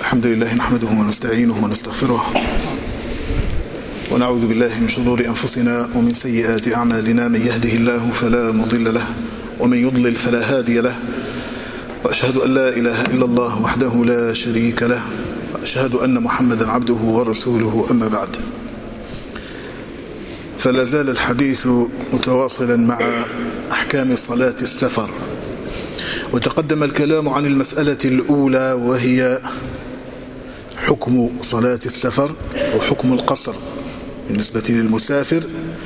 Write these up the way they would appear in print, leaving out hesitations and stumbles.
الحمد لله نحمده ونستعينه ونستغفره ونعوذ بالله من شرور أنفسنا ومن سيئات أعمالنا. من يهده الله فلا مضل له ومن يضلل فلا هادي له، وأشهد أن لا إله إلا الله وحده لا شريك له، وأشهد أن محمدا عبده ورسوله. أما بعد، فلا زال الحديث متواصلا مع أحكام صلاة السفر، وتقدم الكلام عن المسألة الأولى وهي حكم صلاة السفر وحكم القصر بالنسبة للمسافر،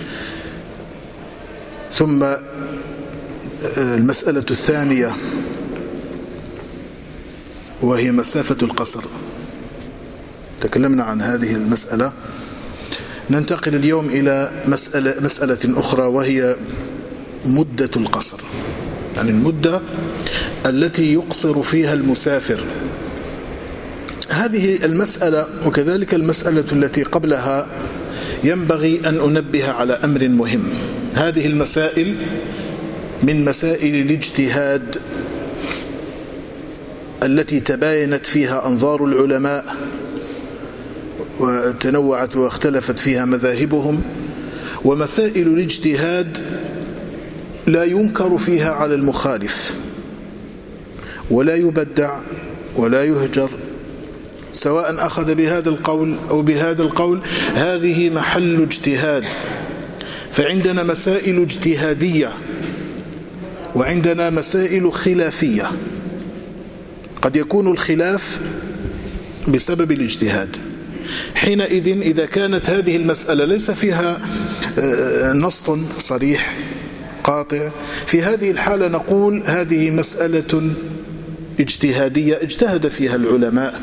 ثم المسألة الثانية وهي مسافة القصر. تكلمنا عن هذه المسألة. ننتقل اليوم إلى مسألة أخرى وهي مدة القصر، يعني المدة التي يقصر فيها المسافر. هذه المسألة وكذلك المسألة التي قبلها ينبغي أن أنبه على أمر مهم. هذه المسائل من مسائل الاجتهاد التي تباينت فيها أنظار العلماء وتنوعت واختلفت فيها مذاهبهم، ومسائل الاجتهاد لا ينكر فيها على المخالف ولا يبدع ولا يهجر، سواء أخذ بهذا القول أو بهذا القول. هذه محل اجتهاد. فعندنا مسائل اجتهادية وعندنا مسائل خلافية. قد يكون الخلاف بسبب الاجتهاد. حينئذ إذا كانت هذه المسألة ليس فيها نص صريح قاطع، في هذه الحالة نقول هذه مسألة اجتهادية اجتهد فيها العلماء،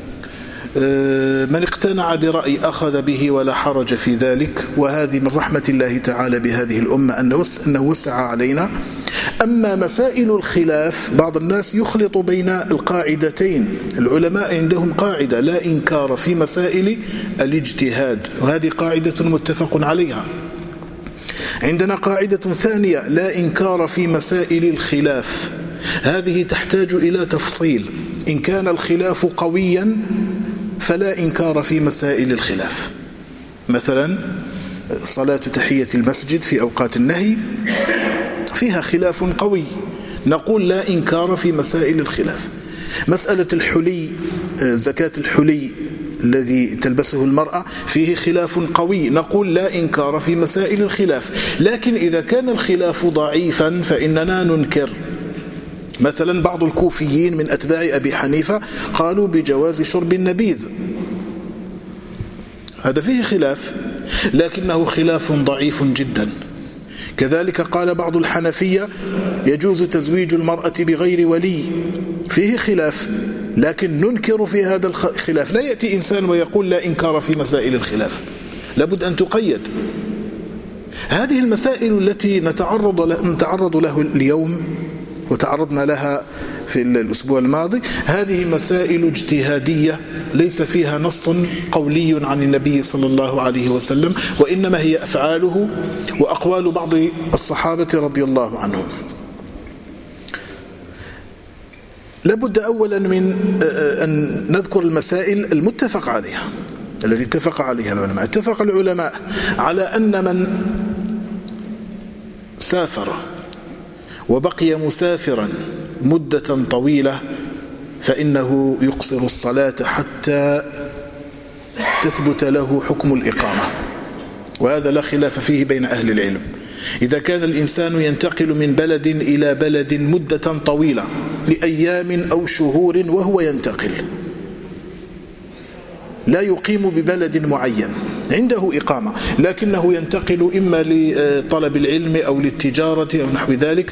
من اقتنع برأي أخذ به ولا حرج في ذلك، وهذه من رحمة الله تعالى بهذه الأمة أنه وسع علينا. أما مسائل الخلاف بعض الناس يخلط بين القاعدتين. العلماء عندهم قاعدة لا إنكار في مسائل الاجتهاد، وهذه قاعدة متفق عليها. عندنا قاعدة ثانية لا إنكار في مسائل الخلاف، هذه تحتاج إلى تفصيل. إن كان الخلاف قويا فلا إنكار في مسائل الخلاف. مثلا صلاة تحية المسجد في أوقات النهي فيها خلاف قوي، نقول لا إنكار في مسائل الخلاف. مسألة الحلي، زكاة الحلي الذي تلبسه المرأة فيه خلاف قوي، نقول لا إنكار في مسائل الخلاف. لكن إذا كان الخلاف ضعيفا فإننا ننكر. مثلا بعض الكوفيين من أتباع أبي حنيفة قالوا بجواز شرب النبيذ، هذا فيه خلاف لكنه خلاف ضعيف جدا. كذلك قال بعض الحنفية يجوز تزويج المرأة بغير ولي، فيه خلاف لكن ننكر في هذا الخلاف. لا يأتي إنسان ويقول لا إنكار في مسائل الخلاف، لابد أن تقيد. هذه المسائل التي نتعرض له اليوم وتعرضنا لها في الأسبوع الماضي، هذه مسائل اجتهادية ليس فيها نص قولي عن النبي صلى الله عليه وسلم، وإنما هي أفعاله وأقوال بعض الصحابة رضي الله عنهم. لابد أولا من أن نذكر المسائل المتفق عليها التي اتفق عليها العلماء. اتفق العلماء على أن من سافر وبقي مسافرا مدة طويلة فإنه يقصر الصلاة حتى تثبت له حكم الإقامة، وهذا لا خلاف فيه بين أهل العلم. إذا كان الإنسان ينتقل من بلد إلى بلد مدة طويلة لأيام أو شهور وهو ينتقل، لا يقيم ببلد معين، عنده إقامة لكنه ينتقل إما لطلب العلم أو للتجارة أو نحو ذلك،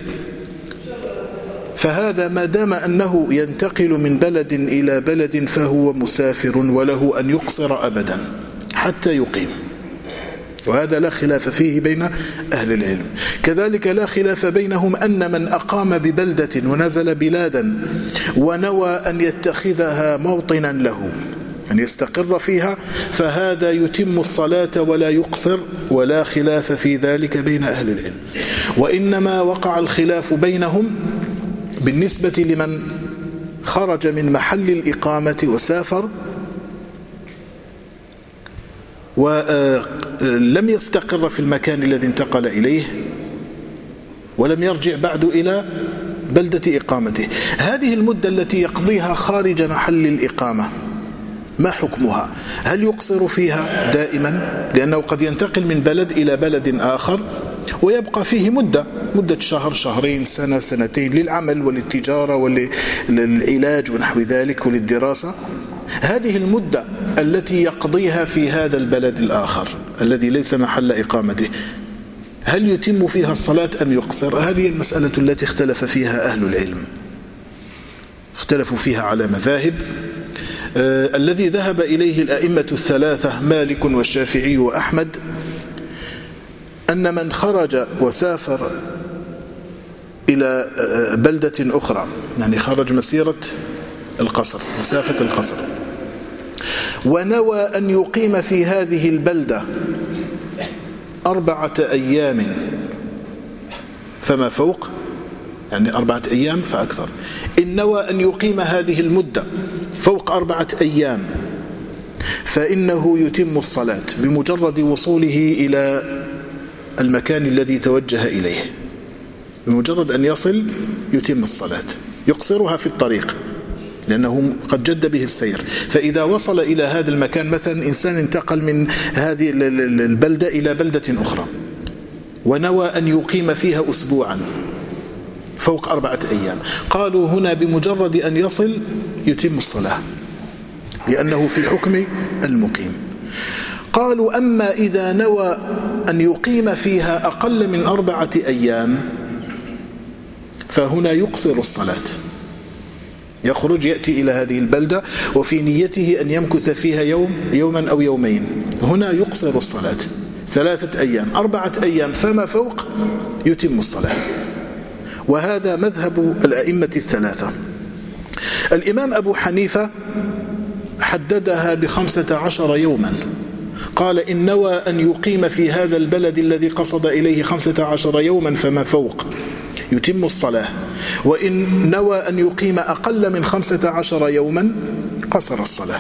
فهذا ما دام أنه ينتقل من بلد إلى بلد فهو مسافر وله أن يقصر أبدا حتى يقيم، وهذا لا خلاف فيه بين أهل العلم. كذلك لا خلاف بينهم أن من أقام ببلدة ونزل بلادا ونوى أن يتخذها موطنا له أن يستقر فيها فهذا يتم الصلاة ولا يقصر، ولا خلاف في ذلك بين أهل العلم. وإنما وقع الخلاف بينهم بالنسبة لمن خرج من محل الإقامة وسافر ولم يستقر في المكان الذي انتقل إليه ولم يرجع بعد إلى بلدة إقامته، هذه المدة التي يقضيها خارج محل الإقامة ما حكمها؟ هل يقصر فيها دائما؟ لأنه قد ينتقل من بلد إلى بلد آخر ويبقى فيه مدة شهر، شهرين، سنة، سنتين، للعمل وللتجارة وللعلاج ونحو ذلك وللدراسة. هذه المدة التي يقضيها في هذا البلد الآخر الذي ليس محل إقامته، هل يتم فيها الصلاة أم يقصر؟ هذه المسألة التي اختلف فيها أهل العلم، اختلفوا فيها على مذاهب. الذي ذهب إليه الأئمة الثلاثة مالك والشافعي وأحمد أن من خرج وسافر إلى بلدة أخرى، يعني خرج مسيرة القصر، مسافة القصر، ونوى أن يقيم في هذه البلدة 4 أيام فما فوق، يعني 4 أيام فأكثر، إن نوى أن يقيم هذه المدة فوق 4 أيام فإنه يتم الصلاة بمجرد وصوله إلى المكان الذي توجه إليه، بمجرد أن يصل يتم الصلاة، يقصرها في الطريق لأنه قد جد به السير. فإذا وصل إلى هذا المكان، مثلا إنسان انتقل من هذه البلدة إلى بلدة أخرى ونوى أن يقيم فيها أسبوعا فوق 4 أيام، قالوا هنا بمجرد أن يصل يتم الصلاة لأنه في حكم المقيم. قالوا أما إذا نوى أن يقيم فيها أقل من 4 أيام فهنا يقصر الصلاة، يخرج يأتي إلى هذه البلدة وفي نيته أن يمكث فيها يوما أو يومين، هنا يقصر الصلاة 3 أيام، 4 أيام فما فوق يتم الصلاة. وهذا مذهب الأئمة الثلاثة. الإمام أبو حنيفة حددها ب15 يوما، قال إن نوى أن يقيم في هذا البلد الذي قصد إليه 15 يوما فما فوق يتم الصلاة، وإن نوى أن يقيم أقل من 15 يوما قصر الصلاة.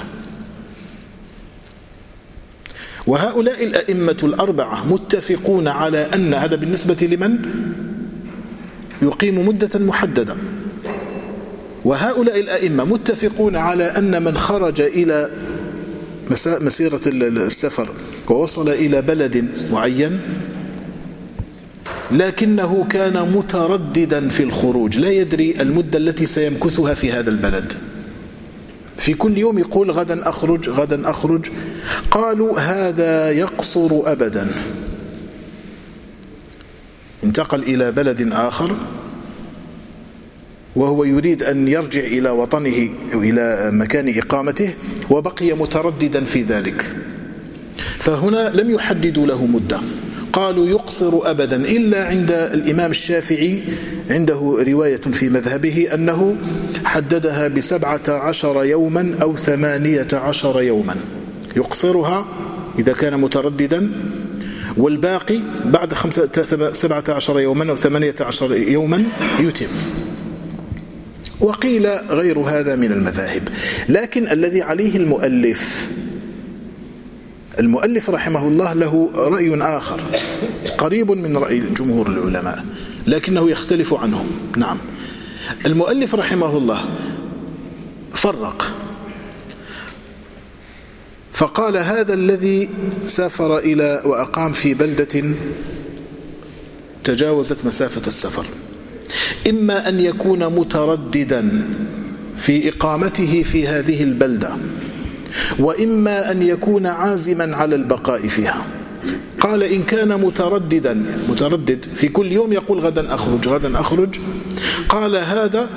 وهؤلاء الأئمة الأربعة متفقون على أن هذا بالنسبة لمن يقيم مدة محددة، وهؤلاء الأئمة متفقون على أن من خرج إلى مسيرة السفر ووصل إلى بلد معين لكنه كان مترددا في الخروج، لا يدري المدة التي سيمكثها في هذا البلد، في كل يوم يقول غدا أخرج غدا أخرج، قالوا هذا يقصر أبدا. انتقل إلى بلد آخر وهو يريد أن يرجع إلى وطنه أو إلى مكان إقامته وبقي مترددا في ذلك، فهنا لم يحددوا له مدة، قالوا يقصر أبدا، إلا عند الإمام الشافعي عنده رواية في مذهبه أنه حددها ب17 يوما أو 18 يوما، يقصرها إذا كان مترددا، والباقي بعد 17 يوما أو 18 يوما يتم. وقيل غير هذا من المذاهب، لكن الذي عليه المؤلف رحمه الله له رأي آخر قريب من رأي جمهور العلماء لكنه يختلف عنهم. نعم، المؤلف رحمه الله فرق فقال هذا الذي سافر إلى وأقام في بلدة تجاوزت مسافة السفر، إما أن يكون مترددا في إقامته في هذه البلدة، وإما أن يكون عازما على البقاء فيها. قال إن كان متردد في كل يوم يقول غدا أخرج غدا أخرج، قال هذا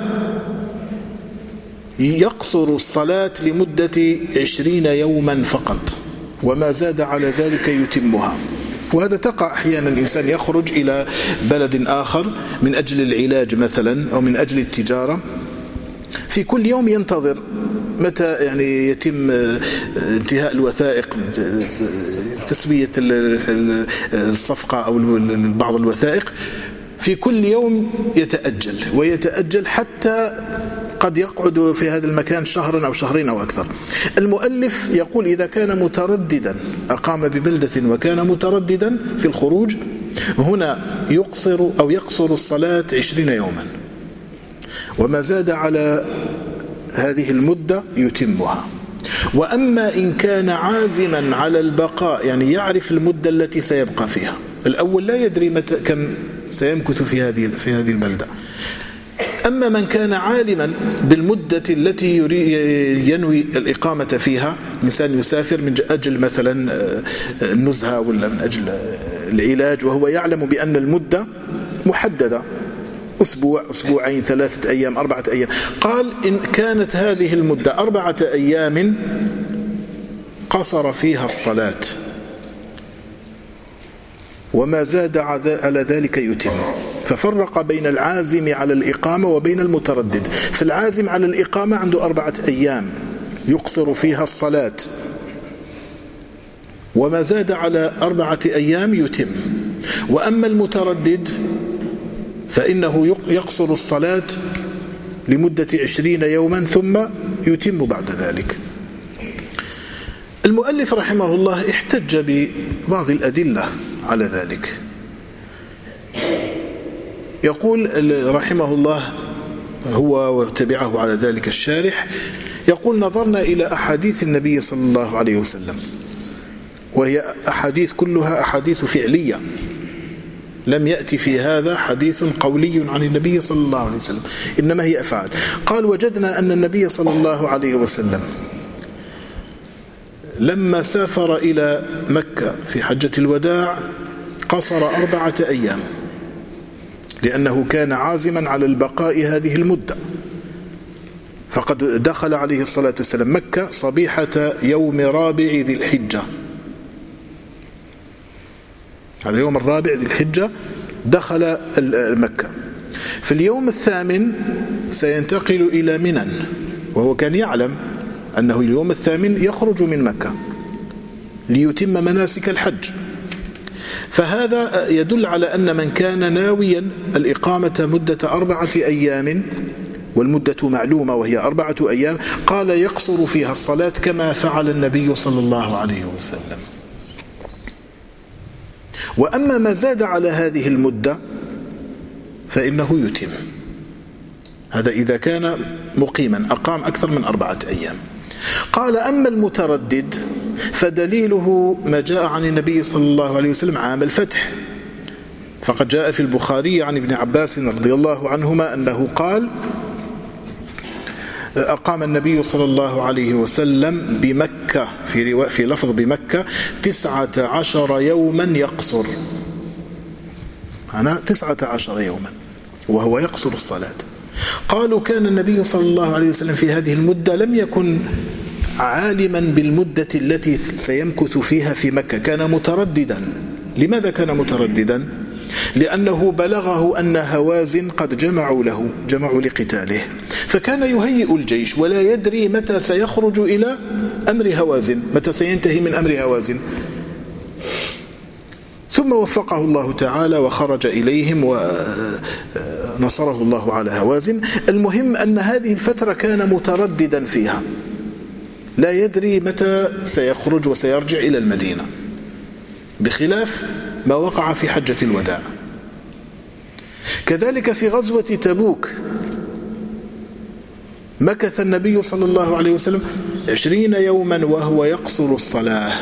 يقصر الصلاة لمدة 20 يوما فقط، وما زاد على ذلك يتمها. وهذا تقع أحيانا الإنسان يخرج إلى بلد آخر من أجل العلاج مثلا أو من أجل التجارة، في كل يوم ينتظر متى يعني يتم انتهاء الوثائق، تسوية الصفقة أو بعض الوثائق، في كل يوم يتأجل ويتأجل حتى قد يقعد في هذا المكان شهرا أو شهرين أو أكثر. المؤلف يقول إذا كان مترددا أقام ببلدة وكان مترددا في الخروج، هنا يقصر الصلاة 20 يوما، وما زاد على هذه المدة يتمها. وأما إن كان عازما على البقاء، يعني يعرف المدة التي سيبقى فيها، الأول لا يدري متى كم سيمكث في هذه البلدة. أما من كان عالما بالمدة التي ينوي الإقامة فيها، إنسان يسافر من أجل مثلا النزهة ولا من أجل العلاج، وهو يعلم بأن المدة محددة، أسبوع، أسبوعين، 3 أيام، 4 أيام، قال إن كانت هذه المدة 4 أيام قصر فيها الصلاة، وما زاد على ذلك يتم. ففرق بين العازم على الإقامة وبين المتردد. فالعازم على الإقامة عنده 4 أيام يقصر فيها الصلاة، وما زاد على 4 أيام يتم. وأما المتردد فإنه يقصر الصلاة لمدة 20 يوما ثم يتم بعد ذلك. المؤلف رحمه الله احتج ببعض الأدلة على ذلك. يقول رحمه الله هو وتبعه على ذلك الشارح، يقول نظرنا إلى أحاديث النبي صلى الله عليه وسلم، وهي أحاديث كلها أحاديث فعلية، لم يأتي في هذا حديث قولي عن النبي صلى الله عليه وسلم، إنما هي أفعال. قال وجدنا أن النبي صلى الله عليه وسلم لما سافر إلى مكة في حجة الوداع قصر 4 أيام، لأنه كان عازما على البقاء هذه المدة. فقد دخل عليه الصلاة والسلام مكة صبيحة يوم رابع ذي الحجة، هذا يوم الرابع ذي الحجة دخل مكة. في اليوم الثامن سينتقل إلى منى، وهو كان يعلم أنه اليوم الثامن يخرج من مكة ليتم مناسك الحج. فهذا يدل على أن من كان ناويا الإقامة مدة 4 أيام، والمدة معلومة وهي 4 أيام، قال يقصر فيها الصلاة كما فعل النبي صلى الله عليه وسلم. وأما ما زاد على هذه المدة فإنه يتم، هذا إذا كان مقيما أقام أكثر من 4 أيام. قال أما المتردد فدليله ما جاء عن النبي صلى الله عليه وسلم عام الفتح، فقد جاء في البخاري عن ابن عباس رضي الله عنهما أنه قال أقام النبي صلى الله عليه وسلم بمكة في لفظ بمكة 19 يوما يقصر، أنا 19 يوما وهو يقصر الصلاة. قالوا كان النبي صلى الله عليه وسلم في هذه المدة لم يكن عالما بالمدة التي سيمكث فيها في مكة، كان مترددا. لماذا كان مترددا؟ لأنه بلغه أن هوازن قد جمعوا لقتاله، فكان يهيئ الجيش ولا يدري متى سيخرج إلى أمر هوازن، متى سينتهي من أمر هوازن. ثم وفقه الله تعالى وخرج إليهم ونصره الله على هوازن. المهم أن هذه الفترة كان مترددا فيها، لا يدري متى سيخرج وسيرجع إلى المدينة، بخلاف ما وقع في حجة الوداع. كذلك في غزوة تبوك مكث النبي صلى الله عليه وسلم 20 يوما وهو يقصر الصلاة.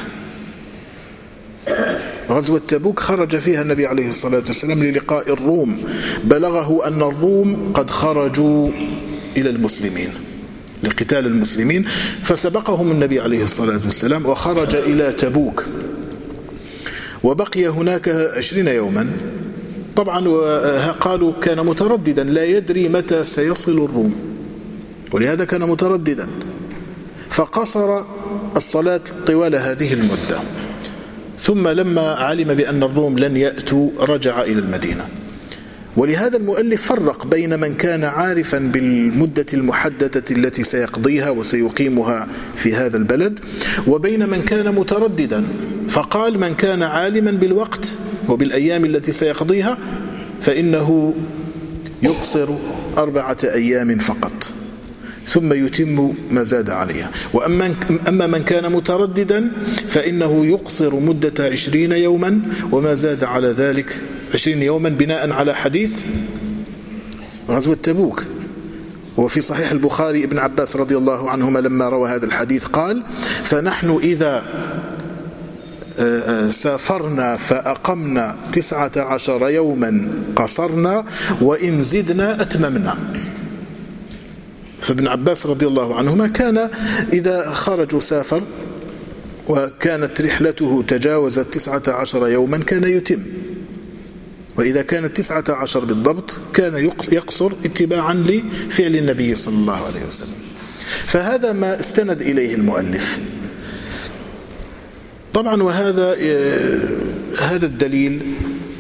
غزوة تبوك خرج فيها النبي عليه الصلاة والسلام للقاء الروم، بلغه أن الروم قد خرجوا إلى المسلمين لقتال المسلمين، فسبقهم النبي عليه الصلاة والسلام وخرج إلى تبوك، وبقي هناك 20 يوما. طبعا قالوا كان مترددا لا يدري متى سيصل الروم، ولهذا كان مترددا، فقصر الصلاة طوال هذه المدة. ثم لما علم بأن الروم لن يأتوا رجع إلى المدينة. ولهذا المؤلف فرق بين من كان عارفا بالمدة المحددة التي سيقضيها وسيقيمها في هذا البلد، وبين من كان مترددا، فقال من كان عالما بالوقت وبالأيام التي سيقضيها فإنه يقصر 4 أيام فقط. ثم يتم ما زاد عليها. وأما من كان مترددا فإنه يقصر مدة 20 يوما وما زاد على ذلك 20 يوما بناء على حديث غزوة تبوك. وفي صحيح البخاري ابن عباس رضي الله عنهما لما روى هذا الحديث قال: فنحن إذا سافرنا فأقمنا 19 يوما قصرنا وإن زدنا أتممنا. فابن عباس رضي الله عنهما كان إذا خرجوا سافر وكانت رحلته تجاوزت 19 يوما كان يتم، وإذا كانت 19 بالضبط كان يقصر اتباعا لفعل النبي صلى الله عليه وسلم. فهذا ما استند إليه المؤلف طبعا. وهذا الدليل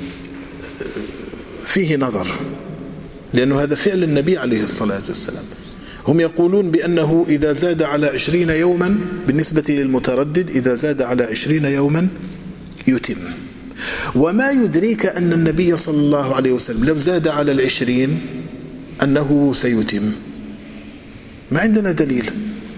فيه نظر، لأنه هذا فعل النبي عليه الصلاة والسلام. هم يقولون بأنه إذا زاد على 20 يوما بالنسبة للمتردد، إذا زاد على 20 يوما يتم. وما يدريك أن النبي صلى الله عليه وسلم لو زاد على 20 أنه سيتم؟ ما عندنا دليل.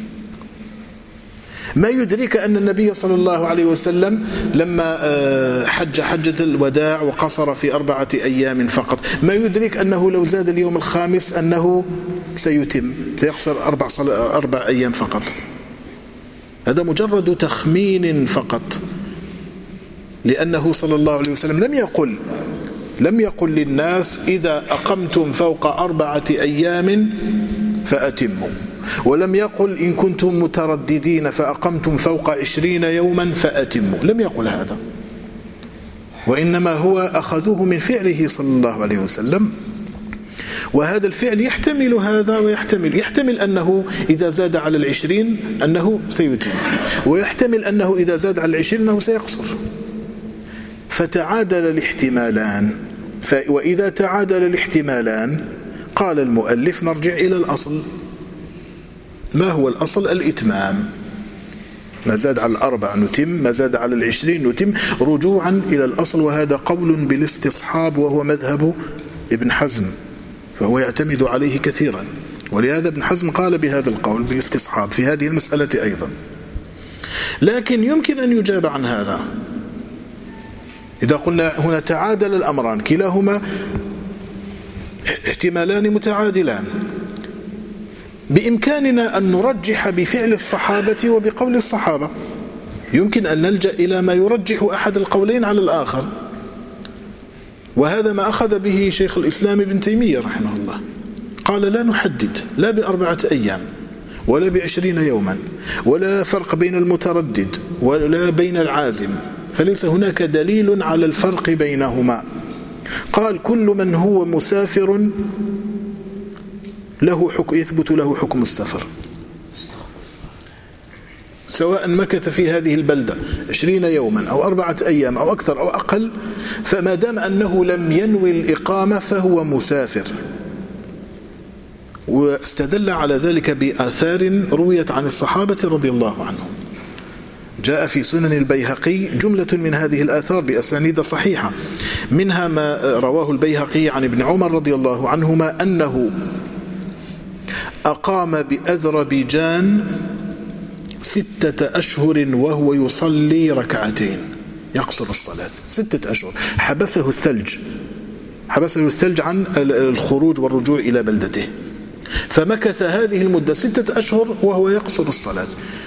ما يدريك أن النبي صلى الله عليه وسلم لما حج حجة الوداع وقصر في 4 أيام فقط، ما يدريك أنه لو زاد اليوم الخامس أنه سيتم، سيقصر 4 أيام فقط. هذا مجرد تخمين فقط، لأنه صلى الله عليه وسلم لم يقل للناس إذا أقمتم فوق 4 أيام فأتموا، ولم يقل إن كنتم مترددين فأقمتم فوق 20 يوما فأتموا، لم يقل هذا. وإنما هو أخذوه من فعله صلى الله عليه وسلم. وهذا الفعل يحتمل هذا ويحتمل أنه إذا زاد على 20 أنه سيتم، ويحتمل أنه إذا زاد على 20 أنه سيقصر. فتعادل الاحتمالان. وإذا تعادل الاحتمالان قال المؤلف نرجع إلى الأصل. ما هو الأصل؟ الإتمام. ما زاد على 4 نتم، ما زاد على 20 نتم، رجوعا إلى الأصل. وهذا قول بالاستصحاب وهو مذهب ابن حزم، فهو يعتمد عليه كثيرا. ولهذا ابن حزم قال بهذا القول بالاستصحاب في هذه المسألة أيضا. لكن يمكن أن يجاب عن هذا إذا قلنا هنا تعادل الأمران، كلاهما احتمالان متعادلان، بإمكاننا أن نرجح بفعل الصحابة وبقول الصحابة. يمكن أن نلجأ إلى ما يرجح أحد القولين على الآخر، وهذا ما أخذ به شيخ الإسلام ابن تيمية رحمه الله. قال لا نحدد لا ب4 أيام ولا ب20 يوما، ولا فرق بين المتردد ولا بين العازم، فليس هناك دليل على الفرق بينهما. قال كل من هو مسافر يثبت له حكم السفر، سواء مكث في هذه البلدة 20 يوما أو 4 أيام أو أكثر أو أقل، فما دام أنه لم ينوي الإقامة فهو مسافر. واستدل على ذلك بآثار رويت عن الصحابة رضي الله عنهم. جاء في سنن البيهقي جملة من هذه الآثار بأسانيد صحيحة، منها ما رواه البيهقي عن ابن عمر رضي الله عنهما أنه أقام بأذربيجان 6 أشهر وهو يصلي 2 ركعتين، يقصر الصلاة 6 أشهر. حبسه الثلج عن الخروج والرجوع إلى بلدته، فمكث هذه المدة 6 أشهر وهو يقصر الصلاة.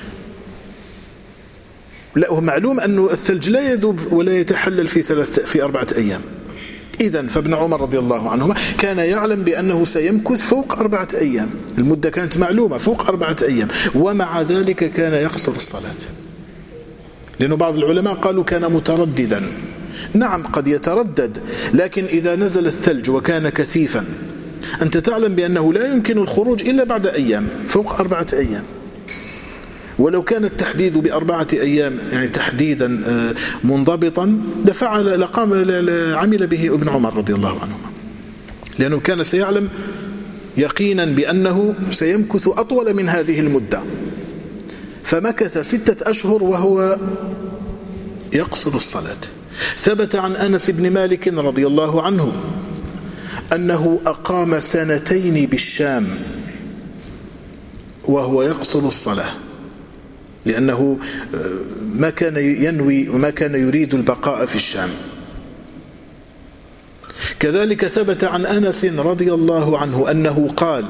لا، ومعلوم أن الثلج لا يذوب ولا يتحلل في 4 أيام. إذن فابن عمر رضي الله عنهما كان يعلم بأنه سيمكث فوق 4 أيام، المدة كانت معلومة فوق 4 أيام، ومع ذلك كان يقصر الصلاة. لأن بعض العلماء قالوا كان مترددا. نعم قد يتردد، لكن إذا نزل الثلج وكان كثيفا أنت تعلم بأنه لا يمكن الخروج إلا بعد أيام فوق 4 أيام. ولو كان التحديد ب4 أيام يعني تحديدا منضبطا عمل به ابن عمر رضي الله عنهما، لأنه كان سيعلم يقينا بأنه سيمكث أطول من هذه المدة. فمكث 6 أشهر وهو يقصر الصلاة. ثبت عن أنس بن مالك رضي الله عنه أنه أقام 2 بالشام وهو يقصر الصلاة، لأنه ما كان ينوي وما كان يريد البقاء في الشام. كذلك ثبت عن أنس رضي الله عنه أنه قال: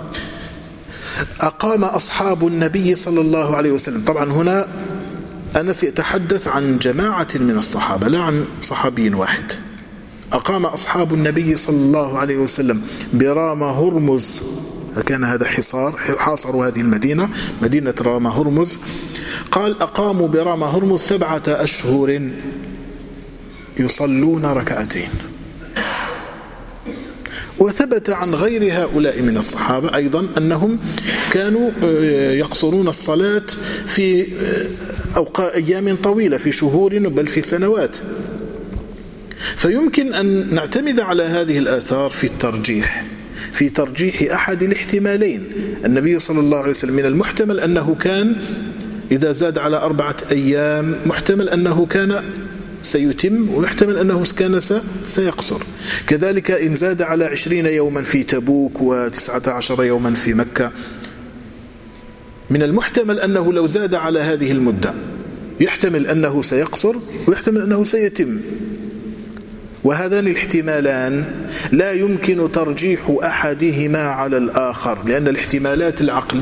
أقام أصحاب النبي صلى الله عليه وسلم. طبعا هنا أنس يتحدث عن جماعة من الصحابة لا عن صحابي واحد. أقام أصحاب النبي صلى الله عليه وسلم برام هرمز، كان هذا حاصروا هذه المدينة، مدينة رام هرمز. قال: أقاموا برام هرمز 7 أشهر يصلون ركعتين. وثبت عن غير هؤلاء من الصحابة أيضا أنهم كانوا يقصرون الصلاة في أيام طويلة، في شهور بل في سنوات. فيمكن أن نعتمد على هذه الآثار في ترجيح أحد الاحتمالين. النبي صلى الله عليه وسلم من المحتمل أنه كان إذا زاد على 4 أيام محتمل أنه كان سيتم، ويحتمل أنه كان سيقصر. كذلك إن زاد على 20 يوما في تبوك و19 يوما في مكة، من المحتمل أنه لو زاد على هذه المدة يحتمل أنه سيقصر ويحتمل أنه سيتم. وهذان الاحتمالان لا يمكن ترجيح أحدهما على الآخر، لأن الاحتمالات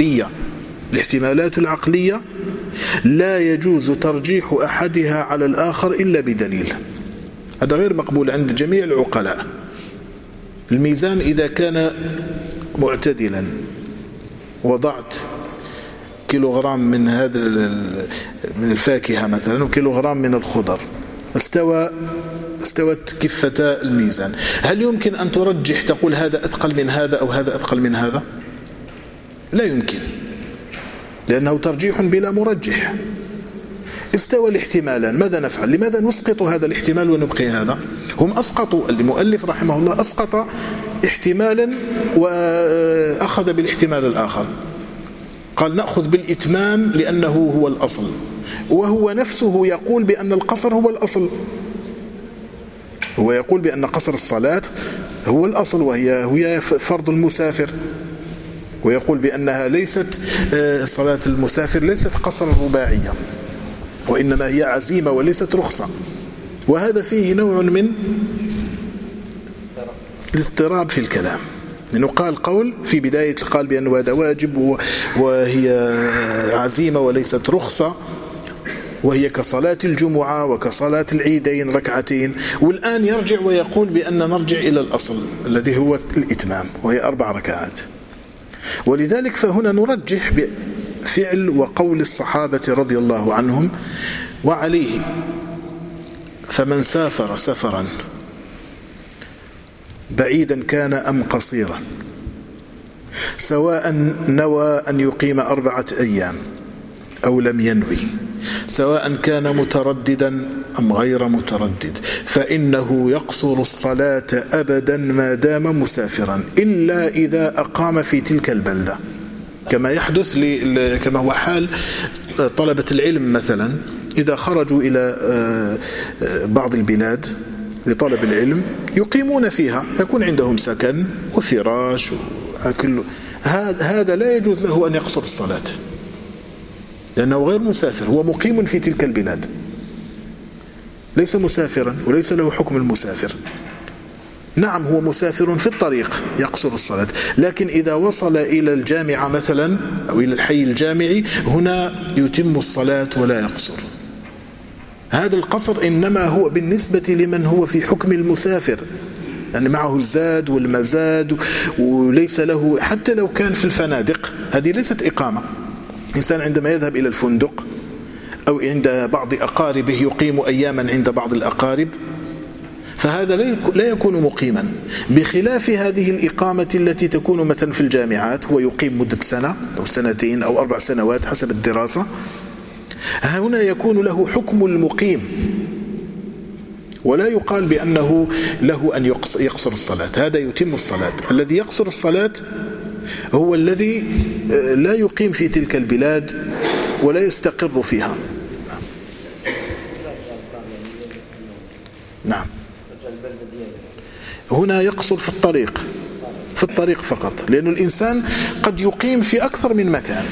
العقلية لا يجوز ترجيح أحدها على الآخر إلا بدليل. هذا غير مقبول عند جميع العقلاء. الميزان إذا كان معتدلا، وضعت كيلوغرام من من الفاكهة مثلا وكيلوغرام من الخضر، استوت كفتا الميزان، هل يمكن أن ترجح تقول هذا أثقل من هذا أو هذا أثقل من هذا؟ لا يمكن، لأنه ترجيح بلا مرجح. استوى الاحتمالان، ماذا نفعل؟ لماذا نسقط هذا الاحتمال ونبقي هذا؟ هم أسقطوا، المؤلف رحمه الله أسقط احتمالا وأخذ بالاحتمال الآخر. قال: نأخذ بالإتمام لأنه هو الأصل، وهو نفسه يقول بأن القصر هو الأصل. هو يقول بأن قصر الصلاة هو الأصل، وهي فرض المسافر، ويقول بأنها ليست صلاة المسافر ليست قصر رباعية، وإنما هي عزيمة وليست رخصة. وهذا فيه نوع من الاضطراب في الكلام، لأنه قال قول في بداية قال بأنه هذا واجب وهي عزيمة وليست رخصة، وهي كصلاة الجمعة وكصلاة العيدين ركعتين، والآن يرجع ويقول بأن نرجع إلى الأصل الذي هو الإتمام وهي 4 ركعات. ولذلك فهنا نرجح بفعل وقول الصحابة رضي الله عنهم. وعليه فمن سافر سفرا بعيدا كان أم قصيرا، سواء نوى أن يقيم 4 أيام أو لم ينوي، سواء كان مترددا أم غير متردد، فإنه يقصر الصلاة أبدا ما دام مسافرا، إلا إذا أقام في تلك البلدة، كما يحدث كما هو حال طلبة العلم مثلا إذا خرجوا إلى بعض البلاد لطلب العلم يقيمون فيها، يكون عندهم سكن وفراش وأكل، هذا لا يجوز له أن يقصر الصلاة، لأنه غير مسافر، هو مقيم في تلك البلاد، ليس مسافرا وليس له حكم المسافر. نعم هو مسافر في الطريق يقصر الصلاة، لكن إذا وصل إلى الجامعة مثلا أو إلى الحي الجامعي هنا يتم الصلاة ولا يقصر. هذا القصر إنما هو بالنسبة لمن هو في حكم المسافر، يعني معه الزاد والمزاد وليس له، حتى لو كان في الفنادق هذه ليست إقامة. إنسان عندما يذهب إلى الفندق أو عند بعض أقاربه يقيم أياما عند بعض الأقارب، فهذا لا يكون مقيما، بخلاف هذه الإقامة التي تكون مثلا في الجامعات، هو يقيم مدة سنة أو سنتين أو 4 سنوات حسب الدراسة، هنا يكون له حكم المقيم، ولا يقال بأنه له أن يقصر الصلاة، هذا يتم الصلاة. الذي يقصر الصلاة هو الذي لا يقيم في تلك البلاد ولا يستقر فيها. نعم هنا يقصر في الطريق، في الطريق فقط، لأن الإنسان قد يقيم في أكثر من مكان،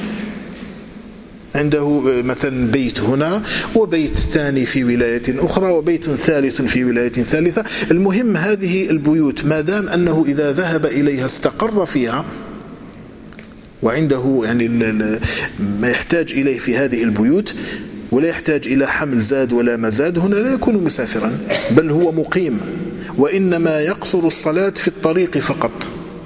عنده مثلا بيت هنا وبيت ثاني في ولاية أخرى وبيت ثالث في ولاية ثالثة. المهم هذه البيوت ما دام أنه إذا ذهب إليها استقر فيها وعنده يعني ما يحتاج إليه في هذه البيوت ولا يحتاج إلى حمل زاد ولا مزاد، هنا لا يكون مسافرا بل هو مقيم، وإنما يقصر الصلاة في الطريق فقط.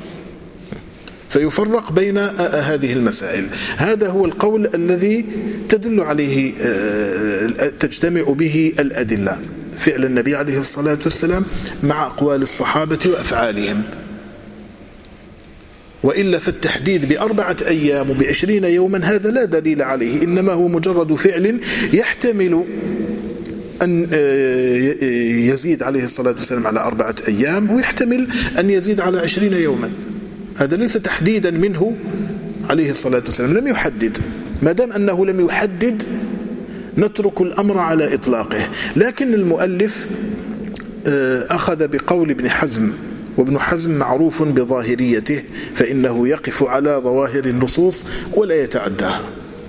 فيفرق بين هذه المسائل. هذا هو القول الذي تدل عليه تجتمع به الأدلة، فعل النبي عليه الصلاة والسلام مع أقوال الصحابة وأفعالهم. وإلا فالتحديد ب4 أيام وب20 يوما هذا لا دليل عليه، إنما هو مجرد فعل يحتمل أن يزيد عليه الصلاة والسلام على 4 أيام ويحتمل أن يزيد على 20 يوما. هذا ليس تحديدا منه عليه الصلاة والسلام، لم يحدد. ما دام أنه لم يحدد نترك الأمر على إطلاقه. لكن المؤلف أخذ بقول ابن حزم، وابن حزم معروف بظاهريته، فإنه يقف على ظواهر النصوص ولا يتعداها.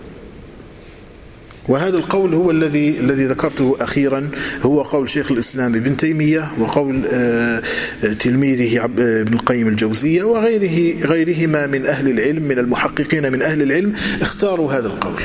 وهذا القول هو الذي ذكرته أخيرا، هو قول شيخ الإسلام ابن تيمية وقول تلميذه ابن القيم الجوزية وغيرهما من أهل العلم، من المحققين من أهل العلم، اختاروا هذا القول.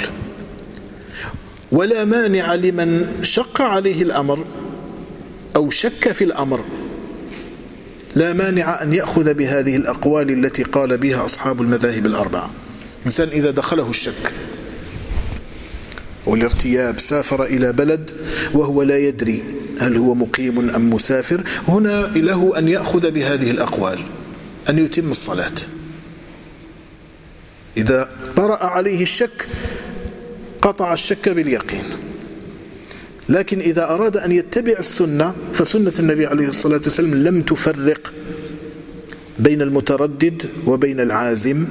ولا مانع لمن شق عليه الأمر أو شك في الأمر، لا مانع أن يأخذ بهذه الأقوال التي قال بها أصحاب المذاهب ال4. إنسان إذا دخله الشك والارتياب، سافر إلى بلد وهو لا يدري هل هو مقيم أم مسافر، هنا له أن يأخذ بهذه الأقوال، أن يتم الصلاة. إذا طرأ عليه الشك قطع الشك باليقين. لكن إذا أراد أن يتبع السنة فسنة النبي عليه الصلاة والسلام لم تفرق بين المتردد وبين العازم،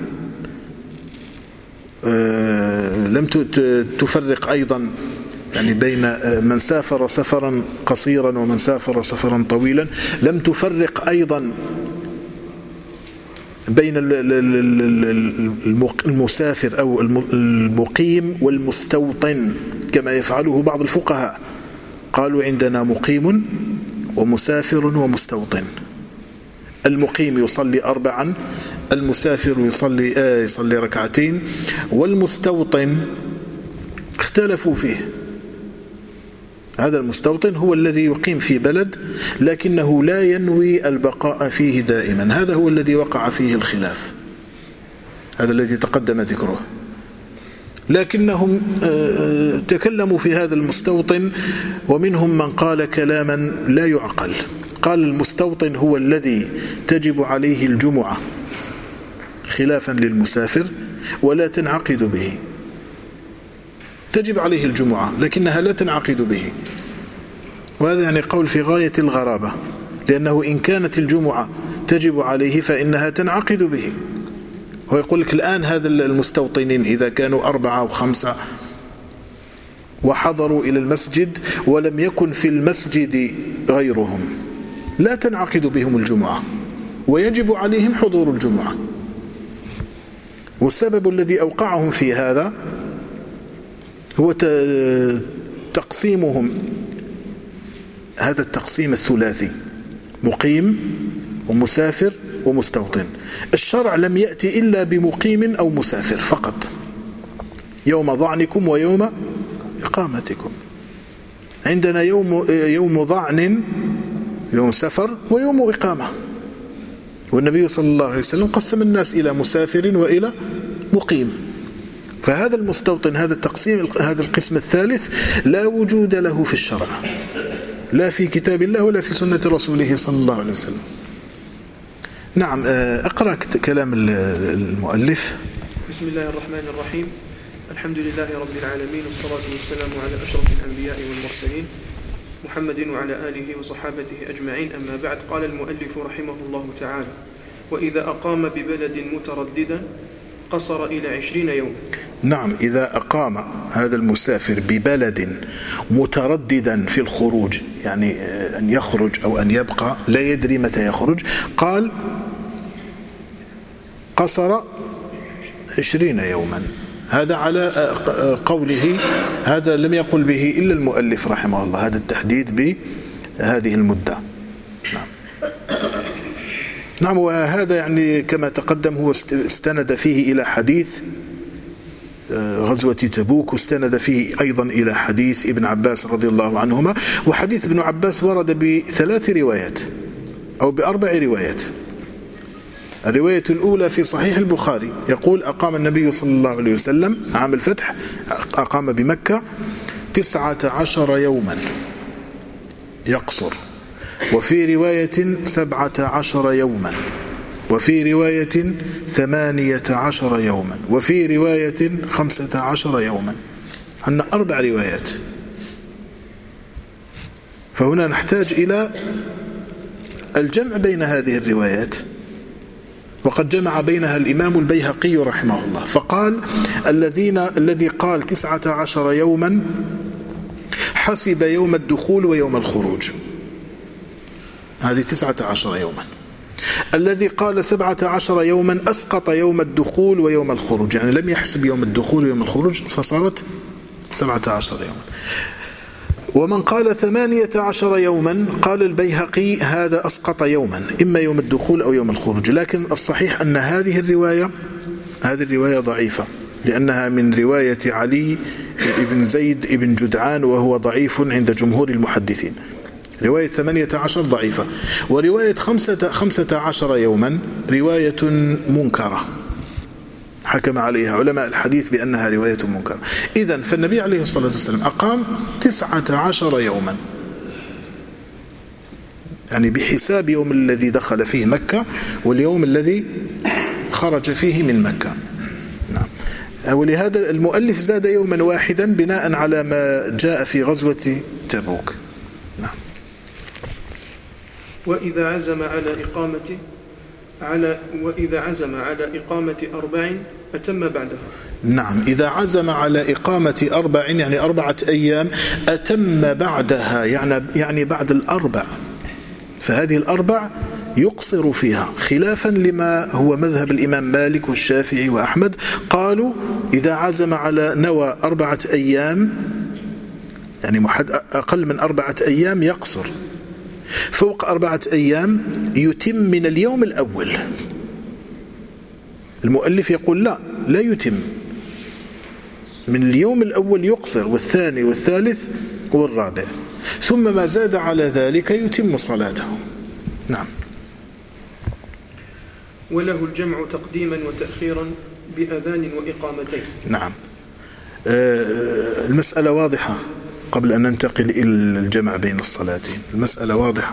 لم تفرق أيضا يعني بين من سافر سفرا قصيرا ومن سافر سفرا طويلا، لم تفرق أيضا بين المسافر أو المقيم والمستوطن كما يفعله بعض الفقهاء، قالوا عندنا مقيم ومسافر ومستوطن. المقيم يصلي 4، المسافر يصلي 2، والمستوطن اختلفوا فيه. هذا المستوطن هو الذي يقيم في بلد لكنه لا ينوي البقاء فيه دائما، هذا هو الذي وقع فيه الخلاف، هذا الذي تقدم ذكره. لكنهم تكلموا في هذا المستوطن، ومنهم من قال كلاما لا يعقل، قال المستوطن هو الذي تجب عليه الجمعة خلافا للمسافر ولا تنعقد به، تجب عليه الجمعة لكنها لا تنعقد به. وهذا يعني قول في غاية الغرابة، لأنه إن كانت الجمعة تجب عليه فإنها تنعقد به. هو يقول لك الآن هذا المستوطنين إذا كانوا 4 أو 5 وحضروا إلى المسجد ولم يكن في المسجد غيرهم لا تنعقد بهم الجمعة ويجب عليهم حضور الجمعة. والسبب الذي أوقعهم في هذا هو تقسيمهم، هذا التقسيم الثلاثي، مقيم ومسافر ومستوطن. الشرع لم يأتي إلا بمقيم أو مسافر فقط، يوم ظعنكم ويوم إقامتكم. عندنا يوم ظعن، يوم سفر، ويوم إقامة. والنبي صلى الله عليه وسلم قسم الناس إلى مسافر وإلى مقيم. فهذا المستوطن، هذا التقسيم، هذا القسم الثالث لا وجود له في الشرع، لا في كتاب الله ولا في سنة رسوله صلى الله عليه وسلم. نعم، أقرأ كلام المؤلف. بسم الله الرحمن الرحيم. الحمد لله رب العالمين، والصلاة والسلام على أشرف الأنبياء والمرسلين محمد وعلى آله وصحابته أجمعين. أما بعد، قال المؤلف رحمه الله تعالى: وإذا أقام ببلد مترددا قصر إلى 20 يوم. نعم، إذا أقام هذا المسافر ببلد مترددا في الخروج، يعني أن يخرج أو أن يبقى، لا يدري متى يخرج، قال قصر 20 يوما. هذا على قوله، هذا لم يقل به إلا المؤلف رحمه الله، هذا التحديد بهذه المدة. نعم. وهذا يعني كما تقدم هو استند فيه إلى حديث غزوة تبوك، واستند فيه أيضا إلى حديث ابن عباس رضي الله عنهما. وحديث ابن عباس ورد ب3 روايات أو ب4 روايات. الرواية الأولى في صحيح البخاري يقول: أقام النبي صلى الله عليه وسلم عام الفتح، أقام بمكة 19 يوما يقصر، وفي رواية 17 يوما، وفي رواية 18 يوما، وفي رواية 15 يوما. عندنا 4 روايات. فهنا نحتاج إلى الجمع بين هذه الروايات، وقد جمع بينها الإمام البيهقي رحمه الله، فقال: الذي قال 19 يوما حسب يوم الدخول ويوم الخروج، هذه 19 يوما. الذي قال 17 يوما أسقط يوم الدخول ويوم الخروج، يعني لم يحسب يوم الدخول ويوم الخروج، فصارت 17 يوما. ومن قال 18 يوما قال البيهقي هذا أسقط يوما، إما يوم الدخول أو يوم الخروج. لكن الصحيح أن هذه الرواية ضعيفة، لأنها من رواية علي بن زيد بن جدعان، وهو ضعيف عند جمهور المحدثين. رواية 18 ضعيفة، ورواية 15 يوما رواية منكرة، حكم عليها علماء الحديث بأنها رواية منكرة. إذن فالنبي عليه الصلاة والسلام أقام 19 يوما، يعني بحساب يوم الذي دخل فيه مكة واليوم الذي خرج فيه من مكة. نعم. ولهذا المؤلف زاد يوما واحدا بناء على ما جاء في غزوة تبوك. نعم. وإذا عزم على إقامة 4 أتم بعدها. نعم. إذا عزم على إقامة 4 يعني 4 أيام أتم بعدها، يعني بعد 4. فهذه 4 يقصر فيها، خلافا لما هو مذهب الإمام مالك والشافعي وأحمد. قالوا إذا عزم على نوى 4 أيام، يعني أقل من 4 أيام يقصر، فوق 4 أيام يتم من اليوم الأول. المؤلف يقول لا يتم، من اليوم الأول يقصر، والثاني والثالث والرابع، ثم ما زاد على ذلك يتم صلاته. نعم. وله الجمع تقديما وتأخيرا بأذان وإقامتين. نعم. المسألة واضحة قبل أن ننتقل إلى الجمع بين الصلاتين. المسألة واضحة.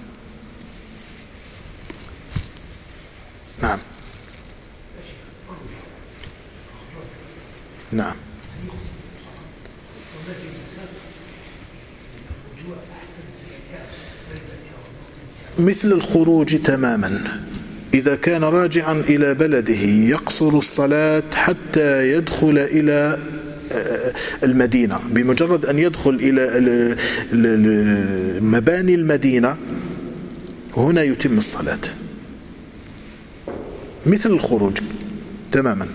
نعم. نعم. مثل الخروج تماما. إذا كان راجعا إلى بلده يقصر الصلاة حتى يدخل إلى المدينة، بمجرد أن يدخل إلى مباني المدينة هنا يتم الصلاة، مثل الخروج تماما.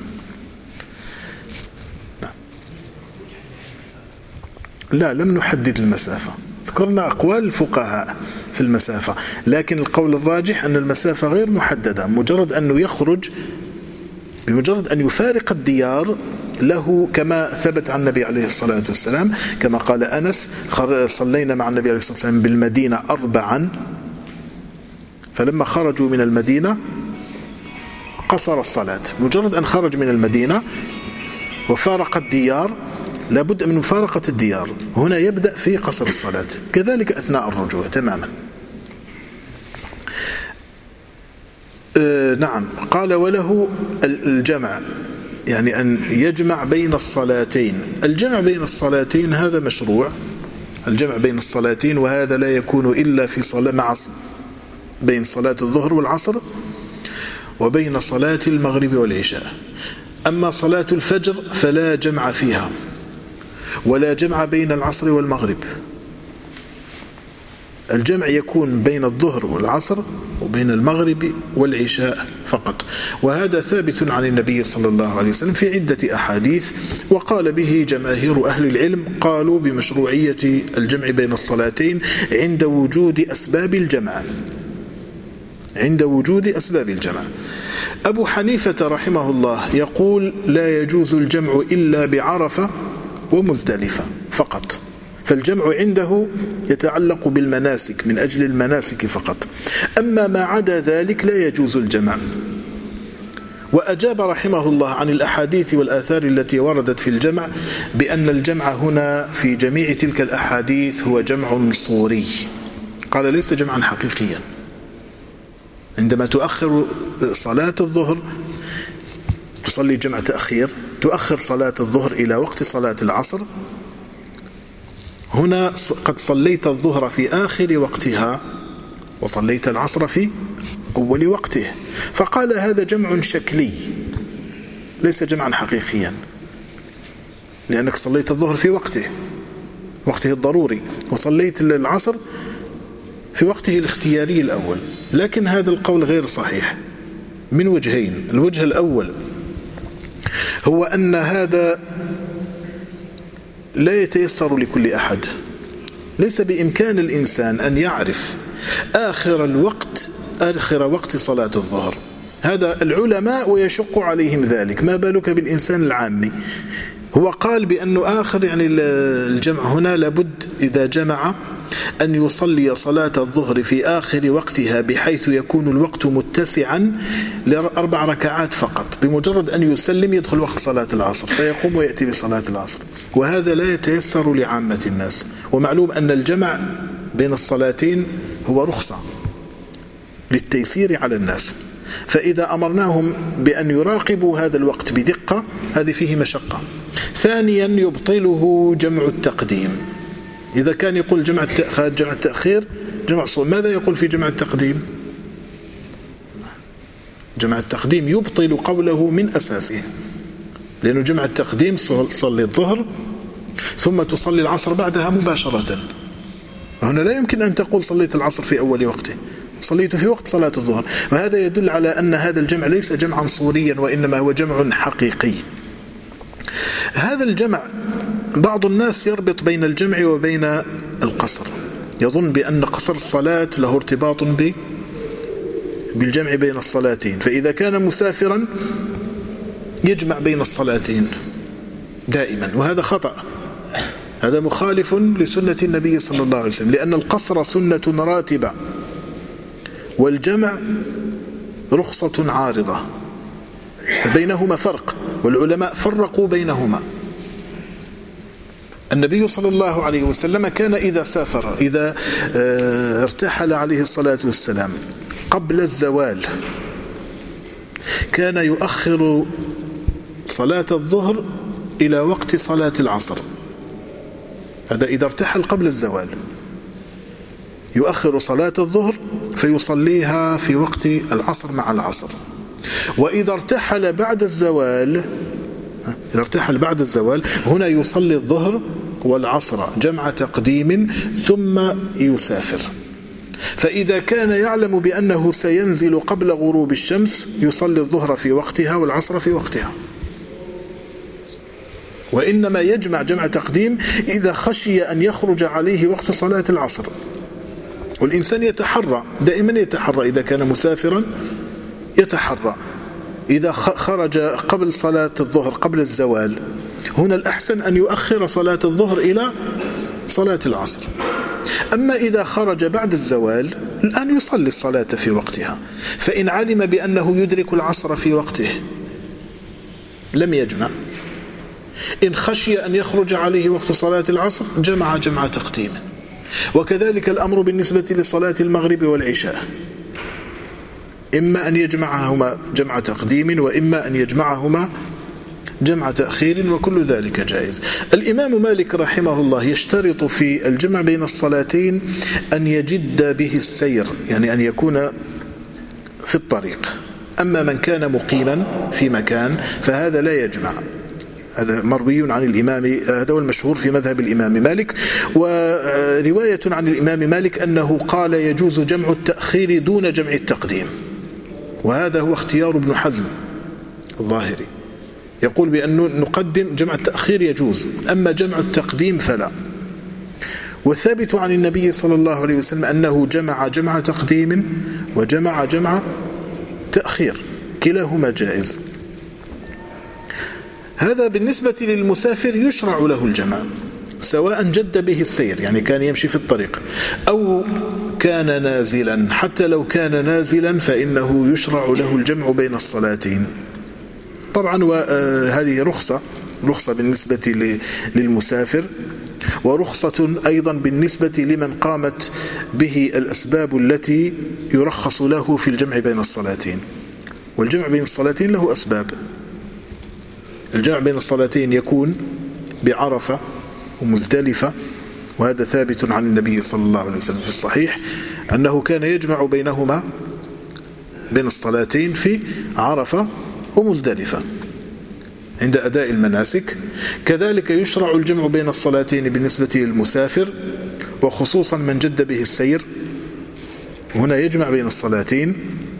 لا، لم نحدد المسافة، ذكرنا أقوال الفقهاء في المسافة، لكن القول الراجح أن المسافة غير محددة، مجرد أنه يخرج، بمجرد أن يفارق الديار له، كما ثبت عن النبي عليه الصلاة والسلام، كما قال أنس: صلينا مع النبي عليه الصلاة والسلام بالمدينة 4، فلما خرجوا من المدينة قصر الصلاة. مجرد أن خرج من المدينة وفارق الديار لابد من مفارقة الديار، هنا يبدأ في قصر الصلاة، كذلك أثناء الرجوع تماما. نعم. قال: وله الجمع، يعني أن يجمع بين الصلاتين. الجمع بين الصلاتين هذا مشروع، الجمع بين الصلاتين، وهذا لا يكون إلا في صلاة بين صلاة الظهر والعصر وبين صلاة المغرب والعشاء. أما صلاة الفجر فلا جمع فيها، ولا جمع بين العصر والمغرب. الجمع يكون بين الظهر والعصر وبين المغرب والعشاء فقط، وهذا ثابت عن النبي صلى الله عليه وسلم في عدة أحاديث، وقال به جماهير أهل العلم، قالوا بمشروعية الجمع بين الصلاتين عند وجود أسباب الجمع. عند وجود أسباب الجمع. أبو حنيفة رحمه الله يقول لا يجوز الجمع إلا بعرفة ومزدلفة فقط، فالجمع عنده يتعلق بالمناسك من أجل المناسك فقط، أما ما عدا ذلك لا يجوز الجمع. وأجاب رحمه الله عن الأحاديث والآثار التي وردت في الجمع بأن الجمع هنا في جميع تلك الأحاديث هو جمع صوري، قال ليس جمعا حقيقيا. عندما تؤخر صلاة الظهر تصلي جمع تأخير، تؤخر صلاة الظهر إلى وقت صلاة العصر، هنا قد صليت الظهر في آخر وقتها وصليت العصر في أول وقته، فقال هذا جمع شكلي ليس جمعا حقيقيا، لأنك صليت الظهر في وقته الضروري، وصليت العصر في وقته الاختياري الأول. لكن هذا القول غير صحيح من وجهين. الوجه الأول هو أن هذا لا يتيسر لكل أحد، ليس بإمكان الإنسان أن يعرف آخر وقت صلاة الظهر، هذا العلماء ويشق عليهم ذلك، ما بالك بالإنسان العامي. هو قال بأنه آخر يعني الجمع هنا لابد إذا جمع أن يصلي صلاة الظهر في آخر وقتها بحيث يكون الوقت متسعا ل4 ركعات فقط، بمجرد أن يسلم يدخل وقت صلاة العصر فيقوم ويأتي بصلاة العصر، وهذا لا يتيسر لعامة الناس. ومعلوم أن الجمع بين الصلاتين هو رخصة للتيسير على الناس، فإذا أمرناهم بأن يراقبوا هذا الوقت بدقة هذه فيه مشقة. ثانيا يبطله جمع التقديم، إذا كان يقول جمع التأخير جمع صور، ماذا يقول في جمع التقديم؟ جمع التقديم يبطل قوله من أساسه، لأنه جمع التقديم تصلي الظهر ثم تصلي العصر بعدها مباشرة، وهنا لا يمكن أن تقول صليت العصر في أول وقته، صليت في وقت صلاة الظهر، وهذا يدل على أن هذا الجمع ليس جمعا صوريا وإنما هو جمع حقيقي. هذا الجمع بعض الناس يربط بين الجمع وبين القصر، يظن بأن قصر الصلاة له ارتباط بالجمع بين الصلاتين، فإذا كان مسافرا يجمع بين الصلاتين دائما، وهذا خطأ، هذا مخالف لسنة النبي صلى الله عليه وسلم، لأن القصر سنة راتبة والجمع رخصة عارضة، بينهما فرق، والعلماء فرقوا بينهما. النبي صلى الله عليه وسلم كان إذا سافر، إذا ارتحل عليه الصلاة والسلام قبل الزوال كان يؤخر صلاة الظهر إلى وقت صلاة العصر، هذا إذا ارتحل قبل الزوال يؤخر صلاة الظهر فيصليها في وقت العصر مع العصر. وإذا ارتحل بعد الزوال هنا يصلي الظهر والعصر جمع تقديم ثم يسافر. فإذا كان يعلم بأنه سينزل قبل غروب الشمس يصلي الظهر في وقتها والعصر في وقتها، وإنما يجمع جمع تقديم إذا خشي أن يخرج عليه وقت صلاة العصر. والإنسان يتحرى دائما، يتحرى إذا كان مسافرا يتحرى إذا خرج قبل صلاة الظهر قبل الزوال، هنا الأحسن أن يؤخر صلاة الظهر إلى صلاة العصر. أما إذا خرج بعد الزوال الآن يصلي الصلاة في وقتها، فإن علم بأنه يدرك العصر في وقته لم يجمع، إن خشي أن يخرج عليه وقت صلاة العصر جمع تقديم. وكذلك الأمر بالنسبة لصلاة المغرب والعشاء، إما أن يجمعهما جمع تقديم وإما أن يجمعهما جمع تأخير، وكل ذلك جائز. الإمام مالك رحمه الله يشترط في الجمع بين الصلاتين أن يجد به السير، يعني أن يكون في الطريق. أما من كان مقيما في مكان فهذا لا يجمع، هذا مروي عن الإمام، هذا هو المشهور في مذهب الإمام مالك. ورواية عن الإمام مالك أنه قال يجوز جمع التأخير دون جمع التقديم، وهذا هو اختيار ابن حزم الظاهري، يقول بأنه نقدم جمع التأخير يجوز، أما جمع التقديم فلا. والثابت عن النبي صلى الله عليه وسلم أنه جمع تقديم وجمع تأخير، كلاهما جائز. هذا بالنسبة للمسافر يشرع له الجمع، سواء جد به السير، يعني كان يمشي في الطريق، أو كان نازلا. حتى لو كان نازلا فإنه يشرع له الجمع بين الصلاتين طبعا. وهذه رخصة بالنسبة للمسافر، ورخصة أيضا بالنسبة لمن قامت به الأسباب التي يرخص له في الجمع بين الصلاتين. والجمع بين الصلاتين له أسباب. الجمع بين الصلاتين يكون بعرفة ومزدلفة، وهذا ثابت عن النبي صلى الله عليه وسلم في الصحيح أنه كان يجمع بين الصلاتين في عرفة ومزدلفة عند أداء المناسك. كذلك يشرع الجمع بين الصلاتين بالنسبة للمسافر، وخصوصا من جد به السير، هنا يجمع بين الصلاتين.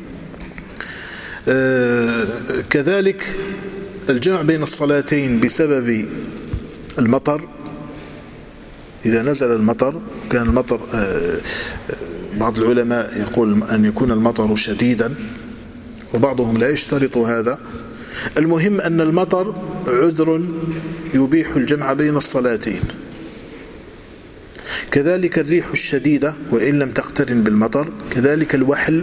كذلك الجمع بين الصلاتين بسبب المطر، إذا نزل المطر، كان المطر بعض العلماء يقول أن يكون المطر شديدا، وبعضهم لا يشترط هذا. المهم أن المطر عذر يبيح الجمع بين الصلاتين. كذلك الريح الشديدة وإن لم تقترن بالمطر، كذلك الوحل،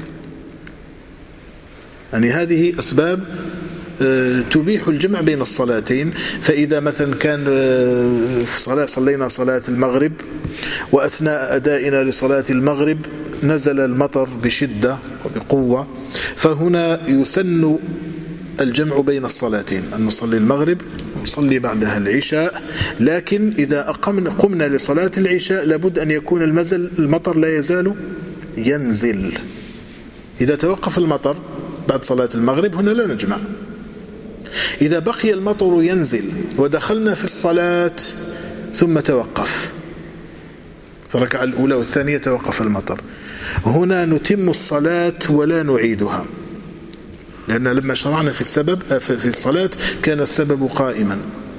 يعني هذه أسباب تبيح الجمع بين الصلاتين. فإذا مثلا كان في صلينا صلاة المغرب، وأثناء أدائنا لصلاة المغرب نزل المطر بشدة وبقوة، فهنا يسن الجمع بين الصلاتين، أن نصلي المغرب ونصلي بعدها العشاء. لكن إذا قمنا لصلاة العشاء لابد أن يكون المطر لا يزال ينزل. إذا توقف المطر بعد صلاة المغرب هنا لا نجمع. إذا بقي المطر ينزل ودخلنا في الصلاة ثم توقف، في الركعة الأولى والثانية توقف المطر، هنا نتم الصلاة ولا نعيدها، لأن لما شرعنا في الصلاة كان السبب قائما،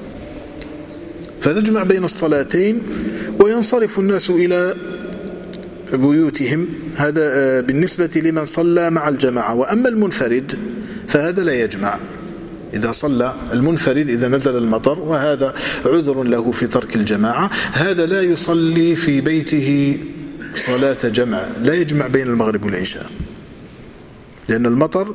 فنجمع بين الصلاتين وينصرف الناس إلى بيوتهم. هذا بالنسبة لمن صلى مع الجماعة. وأما المنفرد فهذا لا يجمع. إذا صلى المنفرد إذا نزل المطر، وهذا عذر له في ترك الجماعة، هذا لا يصلي في بيته صلاة جمع، لا يجمع بين المغرب والعشاء، لأن المطر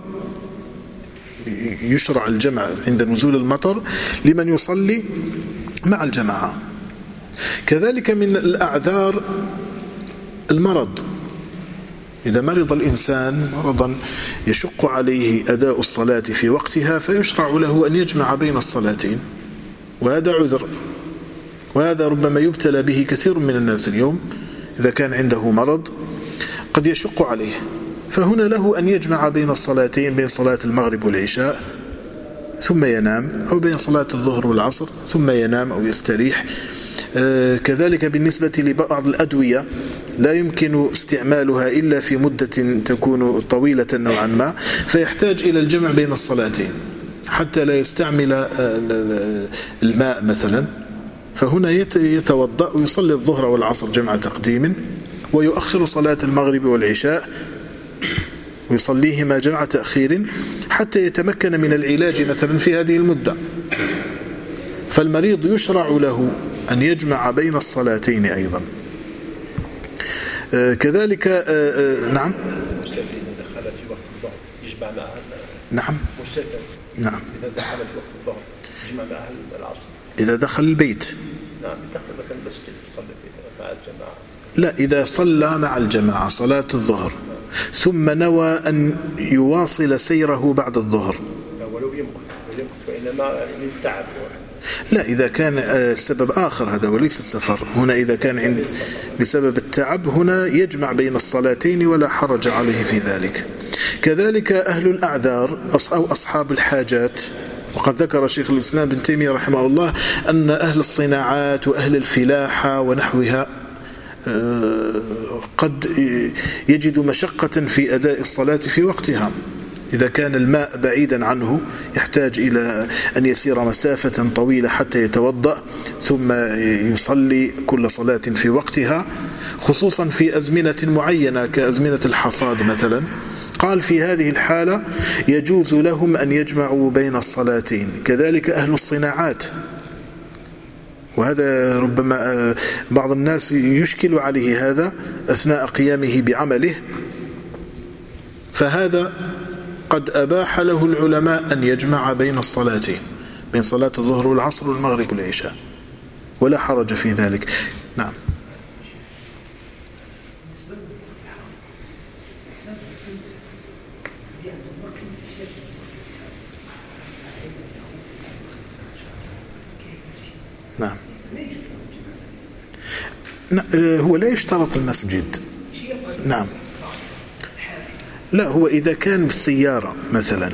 يشرع الجمع عند نزول المطر لمن يصلي مع الجماعة. كذلك من الأعذار المرض. إذا مرض الإنسان مرضا يشق عليه أداء الصلاة في وقتها، فيشرع له أن يجمع بين الصلاتين، وهذا عذر، وهذا ربما يبتلى به كثير من الناس اليوم. إذا كان عنده مرض قد يشق عليه، فهنا له أن يجمع بين الصلاتين، بين صلاة المغرب والعشاء ثم ينام، أو بين صلاة الظهر والعصر ثم ينام أو يستريح. كذلك بالنسبة لبعض الأدوية لا يمكن استعمالها إلا في مدة تكون طويلة نوعا ما، فيحتاج إلى الجمع بين الصلاتين حتى لا يستعمل الماء مثلا، فهنا يتوضأ ويصلي الظهر والعصر جمع تقديم، ويؤخر صلاة المغرب والعشاء ويصليهما جمع تأخير حتى يتمكن من العلاج مثلا في هذه المدة. فالمريض يشرع له أن يجمع بين الصلاتين أيضا. كذلك نعم، مسافر إذا دخل في وقت الظهر يجمع مع نعم مسافر نعم إذا دخل في وقت الظهر يجمع مع العصر. إذا دخل البيت نعم، دخل مثلا المسجد يصلي مع الجماعة. لا، إذا صلى مع الجماعة صلاة الظهر ثم نوى أن يواصل سيره بعد الظهر ولو يمكث وإنما للتعب. لا، إذا كان سبب آخر هذا وليس السفر. هنا إذا كان بسبب التعب هنا يجمع بين الصلاتين ولا حرج عليه في ذلك. كذلك أهل الأعذار أو أصحاب الحاجات وقد ذكر شيخ الإسلام ابن تيمية رحمه الله أن أهل الصناعات وأهل الفلاحة ونحوها قد يجد مشقة في أداء الصلاة في وقتها، إذا كان الماء بعيدا عنه يحتاج إلى أن يسير مسافة طويلة حتى يتوضأ ثم يصلي كل صلاة في وقتها، خصوصا في أزمنة معينة كأزمنة الحصاد مثلا. قال في هذه الحالة يجوز لهم أن يجمعوا بين الصلاتين. كذلك أهل الصناعات، وهذا ربما بعض الناس يشكل عليه هذا أثناء قيامه بعمله، فهذا قد أباح له العلماء أن يجمع بين الصلاتين، بين صلاة الظهر والعصر والمغرب والعشاء، ولا حرج في ذلك. نعم. نعم. هو لا يشترط المسجد. نعم. لا، هو إذا كان بالسيارة مثلا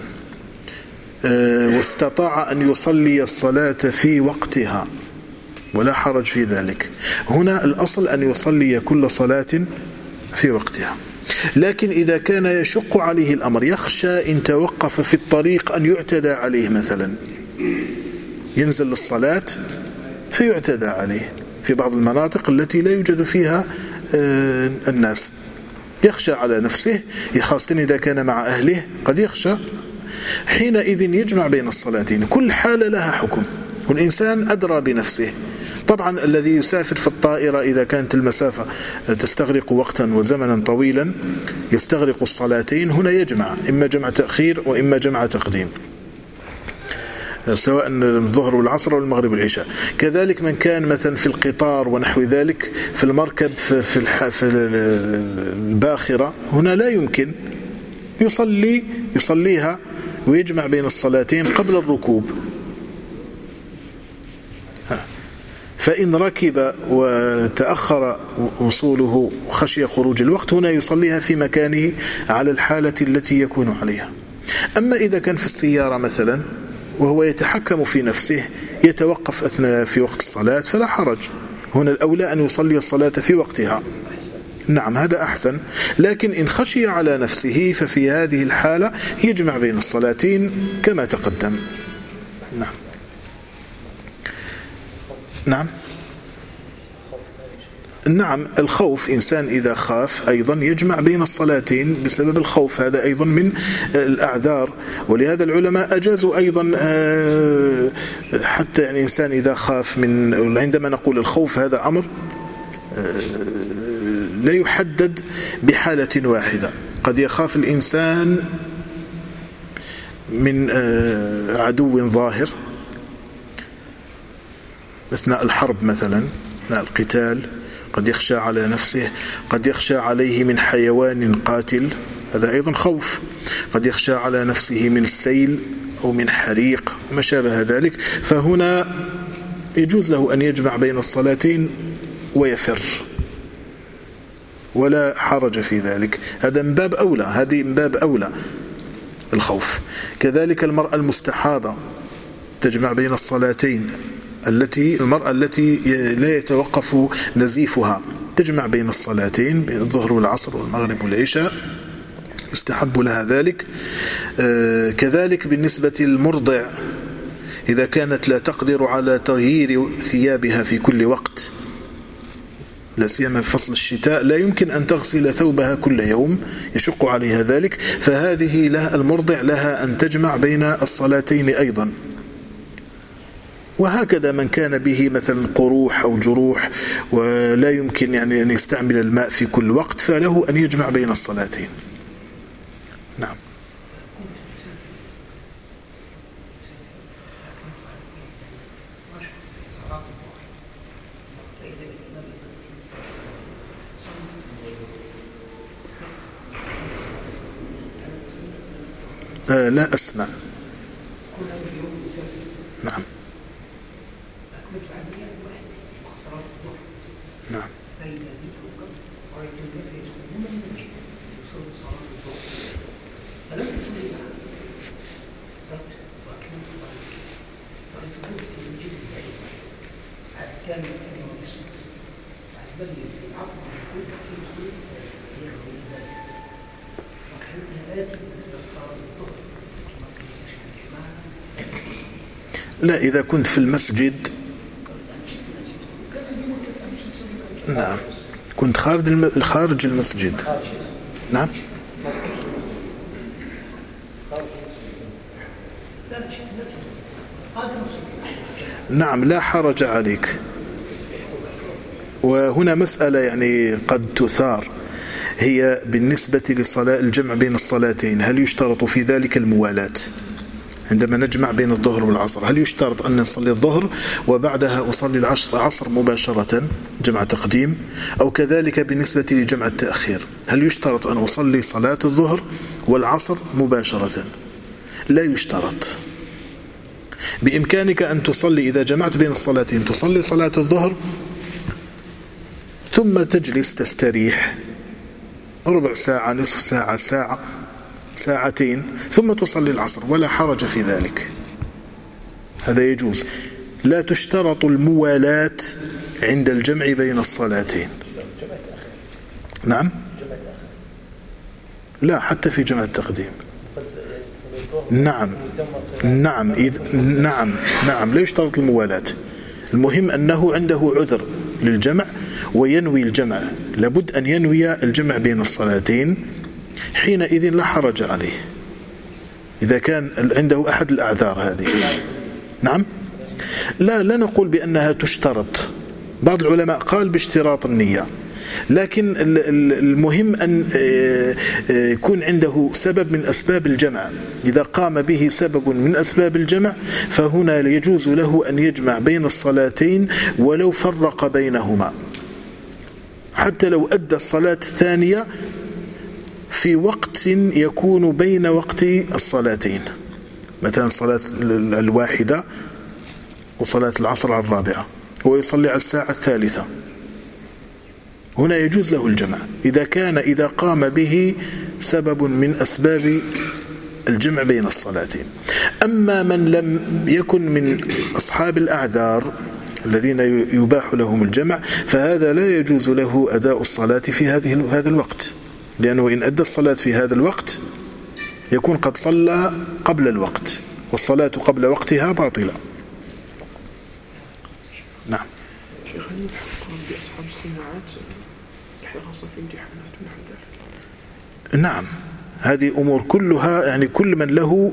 واستطاع أن يصلي الصلاة في وقتها ولا حرج في ذلك. هنا الأصل أن يصلي كل صلاة في وقتها، لكن إذا كان يشق عليه الأمر، يخشى إن توقف في الطريق أن يعتدى عليه مثلا، ينزل للصلاة فيعتدى عليه في بعض المناطق التي لا يوجد فيها الناس، يخشى على نفسه، خاصة إذا كان مع أهله قد يخشى، حينئذ يجمع بين الصلاتين. كل حالة لها حكم، والإنسان أدرى بنفسه. طبعا الذي يسافر في الطائرة إذا كانت المسافة تستغرق وقتا وزمنا طويلا يستغرق الصلاتين، هنا يجمع، إما جمع تأخير وإما جمع تقديم، سواء الظهر والعصر والمغرب والعشاء. كذلك من كان مثلا في القطار ونحو ذلك، في المركب، في الباخرة، هنا لا يمكن، يصليها ويجمع بين الصلاتين قبل الركوب. فإن ركب وتأخر وصوله وخشي خروج الوقت، هنا يصليها في مكانه على الحالة التي يكون عليها. أما إذا كان في السيارة مثلا وهو يتحكم في نفسه، يتوقف أثناء في وقت الصلاة، فلا حرج. هنا الأولى أن يصلي الصلاة في وقتها. نعم، هذا أحسن. لكن إن خشي على نفسه ففي هذه الحالة يجمع بين الصلاتين كما تقدم. نعم. نعم. نعم، الخوف، إنسان إذا خاف أيضا يجمع بين الصلاتين بسبب الخوف، هذا أيضا من الأعذار. ولهذا العلماء أجازوا أيضا حتى يعني إنسان إذا خاف عندما نقول الخوف هذا أمر لا يحدد بحالة واحدة. قد يخاف الإنسان من عدو ظاهر أثناء الحرب مثلا، أثناء القتال، قد يخشى على نفسه، قد يخشى عليه من حيوان قاتل، هذا أيضا خوف، قد يخشى على نفسه من السيل أو من حريق وما شابه ذلك. فهنا يجوز له أن يجمع بين الصلاتين ويفر، ولا حرج في ذلك. هذا من باب أولى، هذه من باب أولى الخوف. كذلك المرأة المستحاضة تجمع بين الصلاتين، المرأة التي لا يتوقف نزيفها تجمع بين الصلاتين، بين الظهر والعصر والمغرب والعشاء، يستحب لها ذلك. كذلك بالنسبة للمرضع، إذا كانت لا تقدر على تغيير ثيابها في كل وقت، لا سيما في فصل الشتاء لا يمكن أن تغسل ثوبها كل يوم، يشق عليها ذلك، فهذه المرضع لها أن تجمع بين الصلاتين أيضا. وهكذا من كان به مثلا قروح أو جروح ولا يمكن يعني أن يستعمل الماء في كل وقت، فله أن يجمع بين الصلاتين. نعم. لا أسمع. نعم. نعم. لا، إذا كنت في المسجد نعم، كنت خارج المسجد نعم نعم لا حرج عليك. وهنا مسألة يعني قد تثار، هي بالنسبة للصلاة الجمع بين الصلاتين، هل يشترط في ذلك الموالاة؟ عندما نجمع بين الظهر والعصر هل يشترط أن نصلي الظهر وبعدها أصلي العصر مباشرة جمع تقديم، أو كذلك بالنسبة لجمع التأخير هل يشترط أن أصلي صلاة الظهر والعصر مباشرة؟ لا يشترط. بإمكانك أن تصلي إذا جمعت بين الصلاتين تصلي صلاة الظهر ثم تجلس تستريح ربع ساعة، نصف ساعة، ساعة، ساعتين، ثم تصلي العصر، ولا حرج في ذلك، هذا يجوز. لا تشترط الموالاة عند الجمع بين الصلاتين. نعم لا، حتى في جمع التقديم نعم نعم نعم نعم لا يشترط الموالاة. المهم أنه عنده عذر للجمع وينوي الجمع، لابد أن ينوي الجمع بين الصلاتين، حينئذ لا حرج عليه إذا كان عنده أحد الأعذار هذه. نعم لا نقول بأنها تشترط، بعض العلماء قال باشتراط النية، لكن المهم أن يكون عنده سبب من أسباب الجمع. إذا قام به سبب من أسباب الجمع فهنا يجوز له أن يجمع بين الصلاتين ولو فرق بينهما، حتى لو أدى الصلاة الثانية في وقت يكون بين وقت الصلاتين، مثلا صلاة الواحدة وصلاة العصر على الرابعة ويصلي على الساعة الثالثة، هنا يجوز له الجمع إذا قام به سبب من أسباب الجمع بين الصلاتين. أما من لم يكن من أصحاب الأعذار الذين يباح لهم الجمع فهذا لا يجوز له أداء الصلاة في هذا الوقت، لأنه إن أدى الصلاة في هذا الوقت يكون قد صلى قبل الوقت، والصلاة قبل وقتها باطلة. نعم. شيخ، هل يحق بأصحاب الصناعات الحراسة في امتحانات ونحو ذلك؟ نعم، هذه أمور كلها يعني كل من له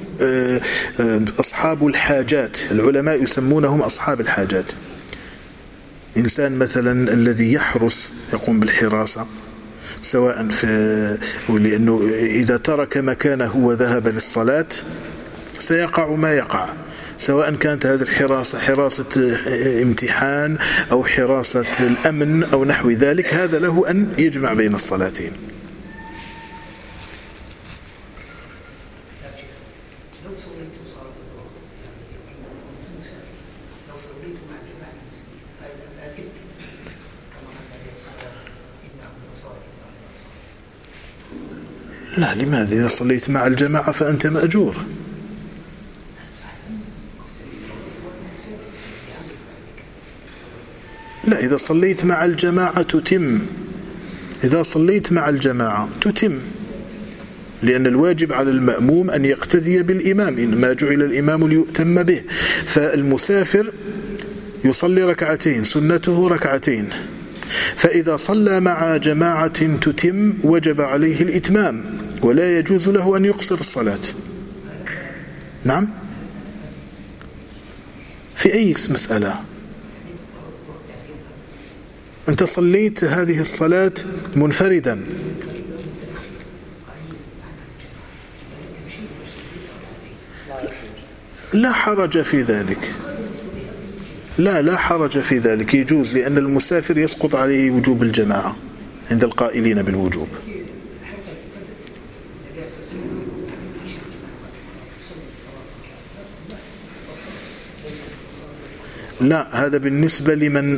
أصحاب الحاجات، العلماء يسمونهم أصحاب الحاجات. إنسان مثلا الذي يحرس يقوم بالحراسة، سواء لأنه إذا ترك مكانه وذهب للصلاة سيقع ما يقع، سواء كانت هذه الحراسة حراسة امتحان أو حراسة الأمن أو نحو ذلك، هذا له أن يجمع بين الصلاتين. لا، لماذا؟ إذا صليت مع الجماعة فأنت مأجور. لا، إذا صليت مع الجماعة تتم، إذا صليت مع الجماعة تتم، لأن الواجب على المأموم أن يقتدي بالإمام، إنما جعل الإمام ليؤتم به. فالمسافر يصلي ركعتين، سنته ركعتين، فإذا صلى مع جماعة تتم وجب عليه الإتمام، ولا يجوز له أن يقصر الصلاة. نعم، في أي مسألة؟ أنت صليت هذه الصلاة منفردا، لا حرج في ذلك، لا حرج في ذلك، يجوز، لأن المسافر يسقط عليه وجوب الجماعة عند القائلين بالوجوب. لا، هذا بالنسبة لمن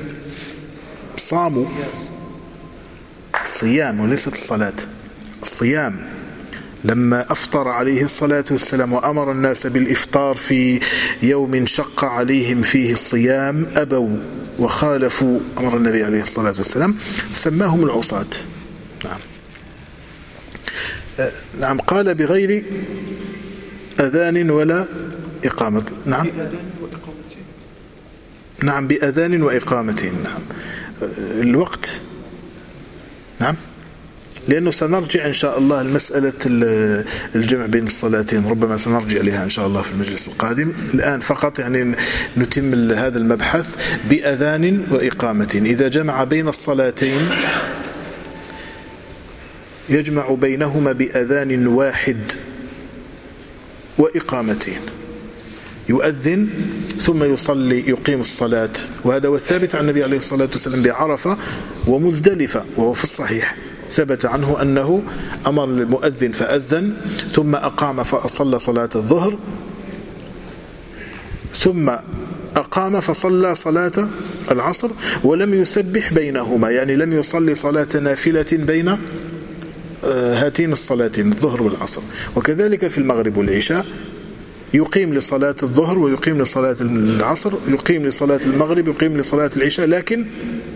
صاموا، الصيام وليست الصلاة، الصيام. لما أفطر عليه الصلاة والسلام وأمر الناس بالإفطار في يوم شق عليهم فيه الصيام أبوا وخالفوا أمر النبي عليه الصلاة والسلام سماهم العصاة. نعم. قال بغير أذان ولا إقامة. نعم بأذان وإقامة. نعم الوقت. نعم لأنه سنرجع إن شاء الله لمسألة الجمع بين الصلاتين، ربما سنرجع لها إن شاء الله في المجلس القادم. الآن فقط يعني نتم هذا المبحث بأذان وإقامة. إذا جمع بين الصلاتين يجمع بينهما بأذان واحد وإقامتين، يؤذن ثم يصلي يقيم الصلاة، وهذا هو الثابت عن النبي عليه الصلاة والسلام بعرفة ومزدلفة، وهو في الصحيح ثبت عنه أنه أمر المؤذن فأذن ثم أقام فصلى صلاة الظهر ثم أقام فصلى صلاة العصر ولم يسبح بينهما، يعني لم يصلي صلاة نافلة بين هاتين الصلاتين الظهر والعصر. وكذلك في المغرب والعشاء يقيم لصلاة الظهر ويقيم لصلاة العصر، يقيم لصلاة المغرب يقيم لصلاة العشاء، لكن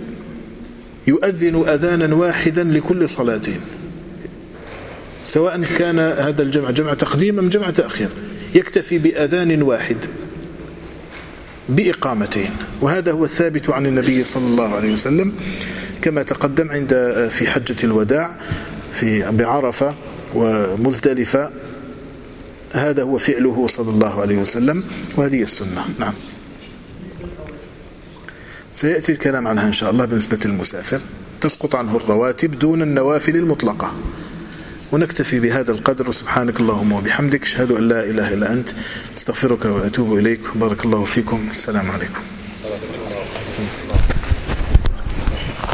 يؤذن أذانا واحدا لكل صلاتين، سواء كان هذا الجمع جمع تقديم أم جمع تأخير، يكتفي بأذان واحد بإقامتين. وهذا هو الثابت عن النبي صلى الله عليه وسلم كما تقدم في حجة الوداع بعرفة ومزدلفة، هذا هو فعله صلى الله عليه وسلم، وهذه السنة. نعم سيأتي الكلام عنها إن شاء الله. بالنسبة للمسافر تسقط عنه الرواتب دون النوافل المطلقة. ونكتفي بهذا القدر، سبحانك اللهم وبحمدك، أشهد أن لا إله إلا أنت، استغفرك وأتوب إليك، بارك الله فيكم، السلام عليكم.